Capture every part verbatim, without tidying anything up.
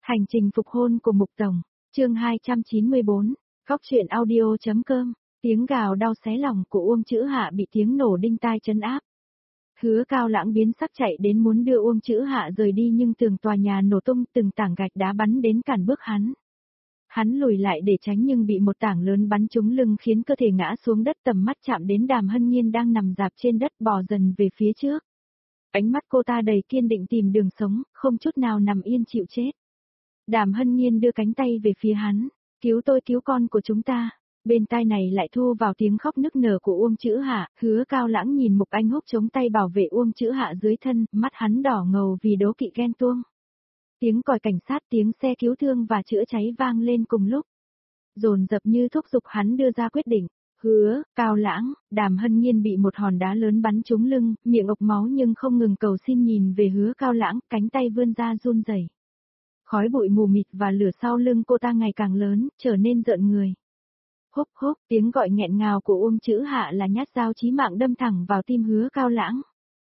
Hành trình phục hôn của Mục Tổng, chương hai trăm chín mươi bốn, Góc truyện audio.com, tiếng gào đau xé lòng của Uông Chữ Hạ bị tiếng nổ đinh tai trấn áp. Hứa Cao Lãng biến sắc chạy đến muốn đưa Uông Chữ Hạ rời đi nhưng tường tòa nhà nổ tung, từng tảng gạch đá bắn đến cản bước hắn. Hắn lùi lại để tránh nhưng bị một tảng lớn bắn trúng lưng khiến cơ thể ngã xuống đất, tầm mắt chạm đến Đàm Hân Nhiên đang nằm rạp trên đất bò dần về phía trước. Ánh mắt cô ta đầy kiên định tìm đường sống, không chút nào nằm yên chịu chết. Đàm Hân Nhiên đưa cánh tay về phía hắn, cứu tôi, cứu con của chúng ta. Bên tai này lại thu vào tiếng khóc nức nở của Uông Chữ Hạ. Hứa Cao Lãng nhìn Mục Anh Húc chống tay bảo vệ Uông Chữ Hạ dưới thân, mắt hắn đỏ ngầu vì đố kỵ ghen tuông. Tiếng còi cảnh sát, tiếng xe cứu thương và chữa cháy vang lên cùng lúc. Dồn dập như thúc giục hắn đưa ra quyết định. Hứa Cao Lãng, Đàm Hân Nhiên bị một hòn đá lớn bắn trúng lưng, miệng ộc máu nhưng không ngừng cầu xin nhìn về Hứa Cao Lãng, cánh tay vươn ra run rẩy. Khói bụi mù mịt và lửa sau lưng cô ta ngày càng lớn, trở nên rợn người. Húc húc, tiếng gọi nghẹn ngào của Uông Chữ Hạ là nhát dao chí mạng đâm thẳng vào tim Hứa Cao Lãng.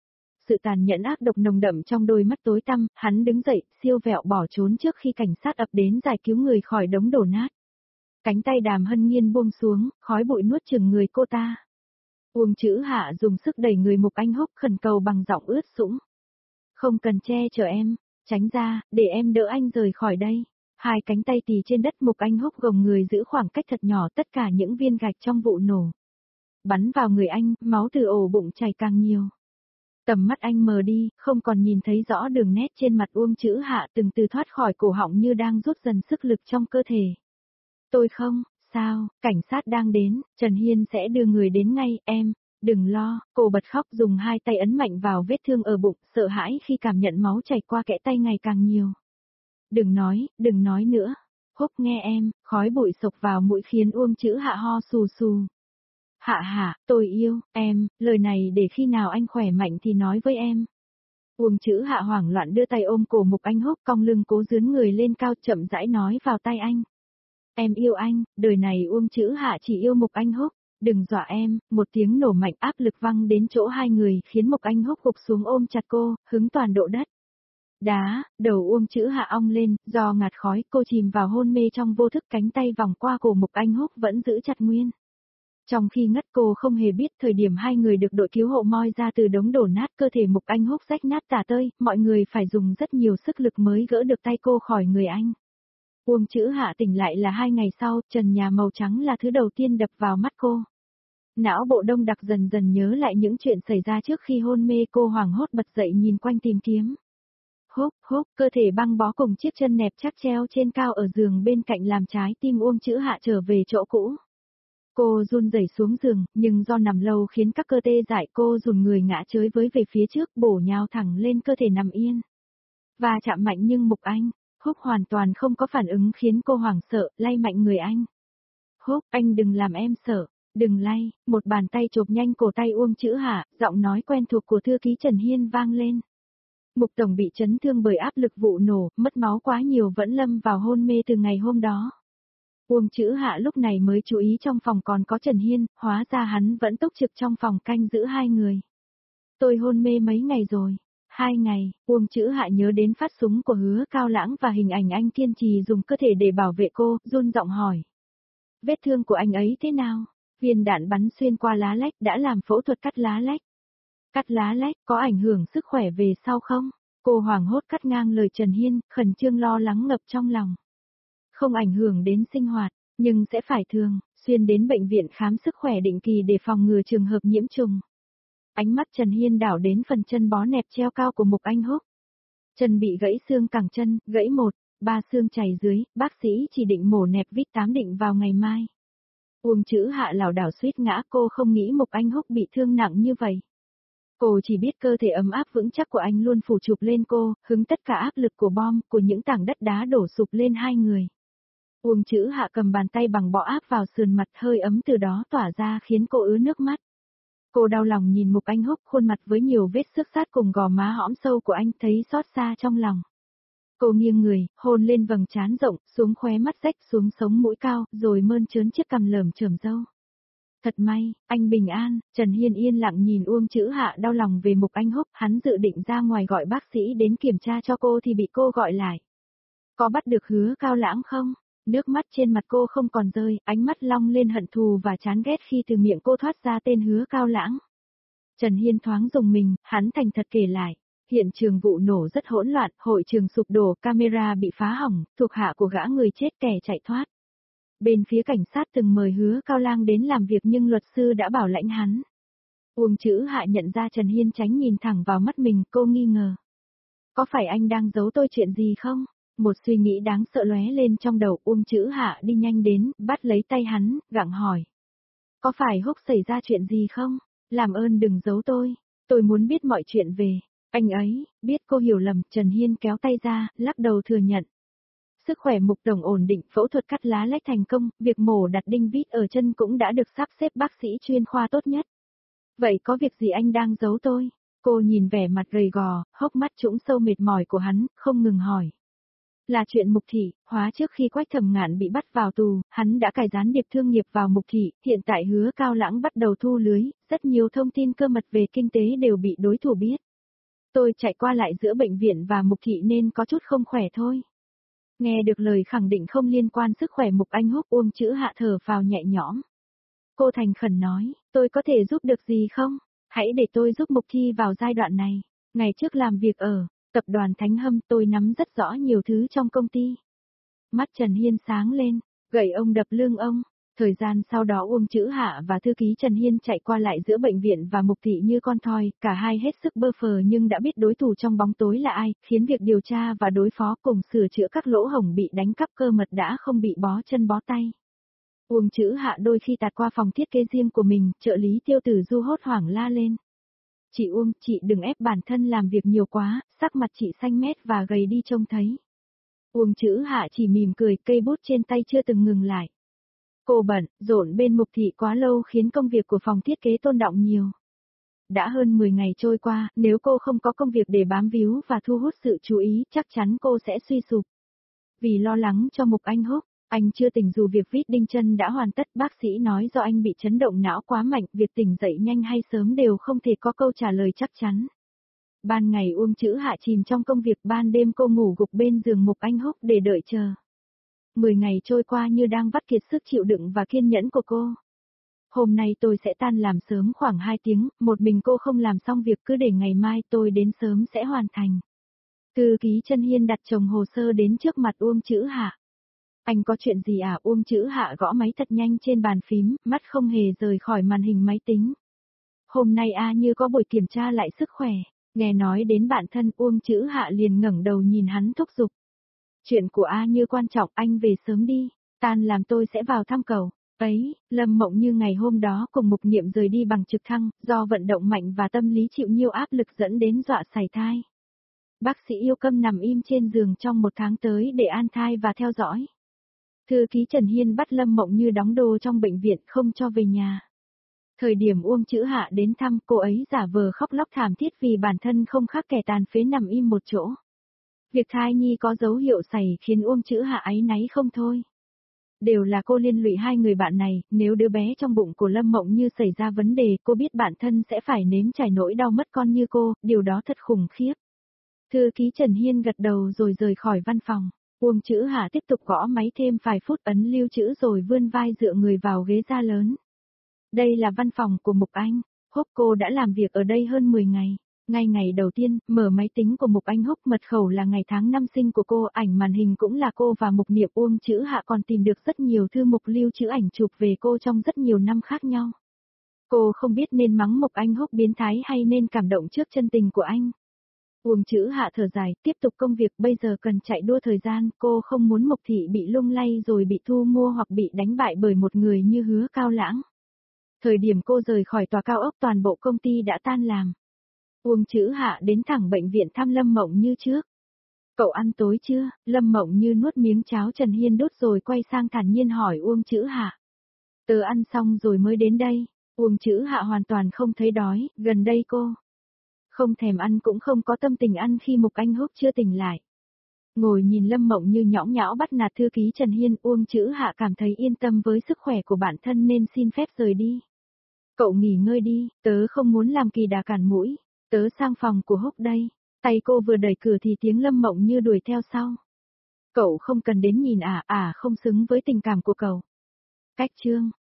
Sự tàn nhẫn ác độc nồng đậm trong đôi mắt tối tăm, hắn đứng dậy, siêu vẹo bỏ trốn trước khi cảnh sát ập đến giải cứu người khỏi đống đổ nát. Cánh tay Đàm Hân Nhiên buông xuống, khói bụi nuốt chửng người cô ta. Uông Chữ Hạ dùng sức đẩy người Mục Anh Húc khẩn cầu bằng giọng ướt sũng. Không cần che chở em, tránh ra, để em đỡ anh rời khỏi đây. Hai cánh tay tì trên đất, Mục Anh Húc gồng người giữ khoảng cách thật nhỏ, tất cả những viên gạch trong vụ nổ bắn vào người anh, máu từ ổ bụng chảy càng nhiều. Tầm mắt anh mờ đi, không còn nhìn thấy rõ đường nét trên mặt Uông Chữ Hạ từng từ thoát khỏi cổ họng như đang rút dần sức lực trong cơ thể. Tôi không, sao, cảnh sát đang đến, Trần Hiên sẽ đưa người đến ngay, em, đừng lo, cô bật khóc dùng hai tay ấn mạnh vào vết thương ở bụng, sợ hãi khi cảm nhận máu chảy qua kẽ tay ngày càng nhiều. Đừng nói, đừng nói nữa, Húc nghe em, khói bụi sộc vào mũi khiến Uông Chữ Hạ ho xù xù. Hạ hạ, tôi yêu, em, lời này để khi nào anh khỏe mạnh thì nói với em. Uông Chữ Hạ hoảng loạn đưa tay ôm cổ Mục Anh Húc, cong lưng cố dướn người lên cao, chậm rãi nói vào tai anh. Em yêu anh, đời này Uông Chữ Hạ chỉ yêu Mục Anh Húc, đừng dọa em. Một tiếng nổ mạnh áp lực văng đến chỗ hai người khiến Mục Anh Húc gục xuống ôm chặt cô, hứng toàn độ đất. Đá, đầu Uông Chữ Hạ ong lên, do ngạt khói, cô chìm vào hôn mê trong vô thức, cánh tay vòng qua cổ Mục Anh Húc vẫn giữ chặt nguyên. Trong khi ngất, cô không hề biết thời điểm hai người được đội cứu hộ moi ra từ đống đổ nát, cơ thể Mục Anh Húc rách nát tả tơi, mọi người phải dùng rất nhiều sức lực mới gỡ được tay cô khỏi người anh. Uông Chữ Hạ tỉnh lại là hai ngày sau, trần nhà màu trắng là thứ đầu tiên đập vào mắt cô. Não bộ đông đặc dần dần nhớ lại những chuyện xảy ra trước khi hôn mê, cô hoảng hốt bật dậy nhìn quanh tìm kiếm. Húc húc, cơ thể băng bó cùng chiếc chân nẹp chắc treo trên cao ở giường bên cạnh làm trái tim Uông Chữ Hạ trở về chỗ cũ. Cô run rẩy xuống giường, nhưng do nằm lâu khiến các cơ tê dại, cô rùn người ngã chới với về phía trước, bổ nhào thẳng lên cơ thể nằm yên. Và chạm mạnh nhưng Mục Anh Húc hoàn toàn không có phản ứng khiến cô hoảng sợ, lay mạnh người anh. Húc, anh đừng làm em sợ, đừng lay. Một bàn tay chộp nhanh cổ tay Uông Chữ Hạ, giọng nói quen thuộc của thư ký Trần Hiên vang lên. Mục Tổng bị chấn thương bởi áp lực vụ nổ, mất máu quá nhiều, vẫn lâm vào hôn mê từ ngày hôm đó. Uông Chữ Hạ lúc này mới chú ý trong phòng còn có Trần Hiên, hóa ra hắn vẫn túc trực trong phòng canh giữ hai người. Tôi hôn mê mấy ngày rồi. Hai ngày, Uông Chữ Hạ nhớ đến phát súng của Hứa Cao Lãng và hình ảnh anh kiên trì dùng cơ thể để bảo vệ cô, run giọng hỏi. Vết thương của anh ấy thế nào? Viên đạn bắn xuyên qua lá lách, đã làm phẫu thuật cắt lá lách. Cắt lá lách, có ảnh hưởng sức khỏe về sau không? Cô hoảng hốt cắt ngang lời Trần Hiên, khẩn trương lo lắng ngập trong lòng. Không ảnh hưởng đến sinh hoạt, nhưng sẽ phải thường xuyên đến bệnh viện khám sức khỏe định kỳ để phòng ngừa trường hợp nhiễm trùng. Ánh mắt Trần Hiên đảo đến phần chân bó nẹp treo cao của Mục Anh Húc. Chân bị gãy xương cẳng chân, gãy một, ba xương chảy dưới, bác sĩ chỉ định mổ nẹp vít tám định vào ngày mai. Uông Chữ Hạ lảo đảo suýt ngã, cô không nghĩ Mục Anh Húc bị thương nặng như vậy. Cô chỉ biết cơ thể ấm áp vững chắc của anh luôn phủ chụp lên cô, hứng tất cả áp lực của bom, của những tảng đất đá đổ sụp lên hai người. Uông Chữ Hạ cầm bàn tay bằng bọ áp vào sườn mặt, hơi ấm từ đó tỏa ra khiến cô ứa nước mắt. Cô đau lòng nhìn Mục Anh Húc, khuôn mặt với nhiều vết xước sát cùng gò má hõm sâu của anh, thấy xót xa trong lòng. Cô nghiêng người, hôn lên vầng trán rộng, xuống khóe mắt rách, xuống sống mũi cao, rồi mơn trớn chiếc cằm lởm chởm râu. Thật may, anh bình an. Trần Hiên yên lặng nhìn Uông Chữ Hạ đau lòng về Mục Anh Húc, hắn dự định ra ngoài gọi bác sĩ đến kiểm tra cho cô thì bị cô gọi lại. Có bắt được Hứa Cao Lãng không? Nước mắt trên mặt cô không còn rơi, ánh mắt long lên hận thù và chán ghét khi từ miệng cô thoát ra tên Hứa Cao Lãng. Trần Hiên thoáng rùng mình, hắn thành thật kể lại. Hiện trường vụ nổ rất hỗn loạn, hội trường sụp đổ, camera bị phá hỏng, thuộc hạ của gã người chết kẻ chạy thoát. Bên phía cảnh sát từng mời Hứa Cao Lang đến làm việc nhưng luật sư đã bảo lãnh hắn. Uông Chữ Hạ nhận ra Trần Hiên tránh nhìn thẳng vào mắt mình, cô nghi ngờ. Có phải anh đang giấu tôi chuyện gì không? Một suy nghĩ đáng sợ lóe lên trong đầu. Uông Chữ Hạ đi nhanh đến, bắt lấy tay hắn, gặng hỏi. Có phải Húc xảy ra chuyện gì không? Làm ơn đừng giấu tôi, tôi muốn biết mọi chuyện về. Anh ấy, biết cô hiểu lầm, Trần Hiên kéo tay ra, lắc đầu thừa nhận. Sức khỏe Mục Đồng ổn định, phẫu thuật cắt lá lách thành công, việc mổ đặt đinh vít ở chân cũng đã được sắp xếp bác sĩ chuyên khoa tốt nhất. Vậy có việc gì anh đang giấu tôi? Cô nhìn vẻ mặt gầy gò, hốc mắt trũng sâu mệt mỏi của hắn, không ngừng hỏi. Là chuyện Mục Thị, hóa trước khi Quách Thẩm Ngạn bị bắt vào tù, hắn đã cài gián điệp thương nghiệp vào Mục Thị, hiện tại Hứa Cao Lãng bắt đầu thu lưới, rất nhiều thông tin cơ mật về kinh tế đều bị đối thủ biết. Tôi chạy qua lại giữa bệnh viện và Mục Thị nên có chút không khỏe thôi. Nghe được lời khẳng định không liên quan sức khỏe Mục Anh Húc, Uông Chữ Hạ thở phào nhẹ nhõm. Cô thành khẩn nói, tôi có thể giúp được gì không? Hãy để tôi giúp Mục Thi vào giai đoạn này. Ngày trước làm việc ở tập đoàn Thánh Hâm, tôi nắm rất rõ nhiều thứ trong công ty. Mắt Trần Hiên sáng lên, gậy ông đập lưng ông. Thời gian sau đó Uông Chữ Hạ và thư ký Trần Hiên chạy qua lại giữa bệnh viện và Mục Thị như con thoi, cả hai hết sức bơ phờ nhưng đã biết đối thủ trong bóng tối là ai, khiến việc điều tra và đối phó cùng sửa chữa các lỗ hổng bị đánh cắp cơ mật đã không bị bó chân bó tay. Uông Chữ Hạ đôi khi tạt qua phòng thiết kế riêng của mình, trợ lý Tiêu Tử Du hốt hoảng la lên. Chị Uông, chị đừng ép bản thân làm việc nhiều quá, sắc mặt chị xanh mét và gầy đi trông thấy. Uông Chữ Hạ chỉ mỉm cười, cây bút trên tay chưa từng ngừng lại. Cô bận, rộn bên Mục Thị quá lâu khiến công việc của phòng thiết kế tôn đọng nhiều. Đã hơn mười ngày trôi qua, nếu cô không có công việc để bám víu và thu hút sự chú ý, chắc chắn cô sẽ suy sụp. Vì lo lắng cho Mục Anh Húc, anh chưa tỉnh dù việc vít đinh chân đã hoàn tất, bác sĩ nói do anh bị chấn động não quá mạnh, việc tỉnh dậy nhanh hay sớm đều không thể có câu trả lời chắc chắn. Ban ngày Uông Chữ Hạ chìm trong công việc, ban đêm cô ngủ gục bên giường Mục Anh Húc để đợi chờ. Mười ngày trôi qua như đang vắt kiệt sức chịu đựng và kiên nhẫn của cô. Hôm nay tôi sẽ tan làm sớm khoảng hai tiếng, một mình cô không làm xong việc cứ để ngày mai tôi đến sớm sẽ hoàn thành. Thư ký Trần Hiên đặt chồng hồ sơ đến trước mặt Uông Chữ Hạ. Anh có chuyện gì à? Uông Chữ Hạ gõ máy thật nhanh trên bàn phím, mắt không hề rời khỏi màn hình máy tính. Hôm nay A Như có buổi kiểm tra lại sức khỏe, nghe nói đến bạn thân Uông Chữ Hạ liền ngẩng đầu nhìn hắn thúc giục. Chuyện của A Như quan trọng, anh về sớm đi, tan làm tôi sẽ vào thăm cậu. Ấy, Lâm Mộng Như ngày hôm đó cùng Mục Niệm rời đi bằng trực thăng, do vận động mạnh và tâm lý chịu nhiều áp lực dẫn đến dọa sảy thai. Bác sĩ yêu Câm nằm im trên giường trong một tháng tới để an thai và theo dõi. Thư ký Trần Hiên bắt Lâm Mộng Như đóng đồ trong bệnh viện không cho về nhà. Thời điểm Uông Chữ Hạ đến thăm, cô ấy giả vờ khóc lóc thảm thiết vì bản thân không khác kẻ tàn phế nằm im một chỗ. Việc thai nhi có dấu hiệu sảy khiến Uông Chữ Hạ áy náy không thôi. Đều là cô liên lụy hai người bạn này, nếu đứa bé trong bụng của Lâm Mộng Như xảy ra vấn đề, cô biết bản thân sẽ phải nếm trải nỗi đau mất con như cô, điều đó thật khủng khiếp. Thư ký Trần Hiên gật đầu rồi rời khỏi văn phòng. Uông Chữ Hạ tiếp tục gõ máy thêm vài phút, ấn lưu trữ rồi vươn vai dựa người vào ghế da lớn. Đây là văn phòng của Mục Anh, Húc, cô đã làm việc ở đây hơn mười ngày. Ngay ngày đầu tiên, mở máy tính của Mục Anh Húc, mật khẩu là ngày tháng năm sinh của cô, ảnh màn hình cũng là cô và Mục Niệm. Uông Chữ Hạ còn tìm được rất nhiều thư mục lưu trữ ảnh chụp về cô trong rất nhiều năm khác nhau. Cô không biết nên mắng Mục Anh Húc biến thái hay nên cảm động trước chân tình của anh. Uông Chữ Hạ thở dài, tiếp tục công việc, bây giờ cần chạy đua thời gian, cô không muốn Mục Thị bị lung lay rồi bị thu mua hoặc bị đánh bại bởi một người như Hứa Cao Lãng. Thời điểm cô rời khỏi tòa cao ốc, toàn bộ công ty đã tan làm. Uông Chữ Hạ đến thẳng bệnh viện thăm Lâm Mộng Như trước. Cậu ăn tối chưa? Lâm Mộng Như nuốt miếng cháo Trần Hiên đút rồi quay sang thản nhiên hỏi Uông Chữ Hạ. Tớ ăn xong rồi mới đến đây. Uông Chữ Hạ hoàn toàn không thấy đói, gần đây cô không thèm ăn cũng không có tâm tình ăn khi Mục Anh Húc chưa tỉnh lại. Ngồi nhìn Lâm Mộng Như nhõng nhẽo bắt nạt thư ký Trần Hiên, Uông Chữ Hạ cảm thấy yên tâm với sức khỏe của bản thân nên xin phép rời đi. Cậu nghỉ ngơi đi, tớ không muốn làm kỳ đà cản mũi, tớ sang phòng của Húc đây. Tay cô vừa đẩy cửa thì tiếng Lâm Mộng Như đuổi theo sau. Cậu không cần đến nhìn ả, ả không xứng với tình cảm của cậu. Cách chương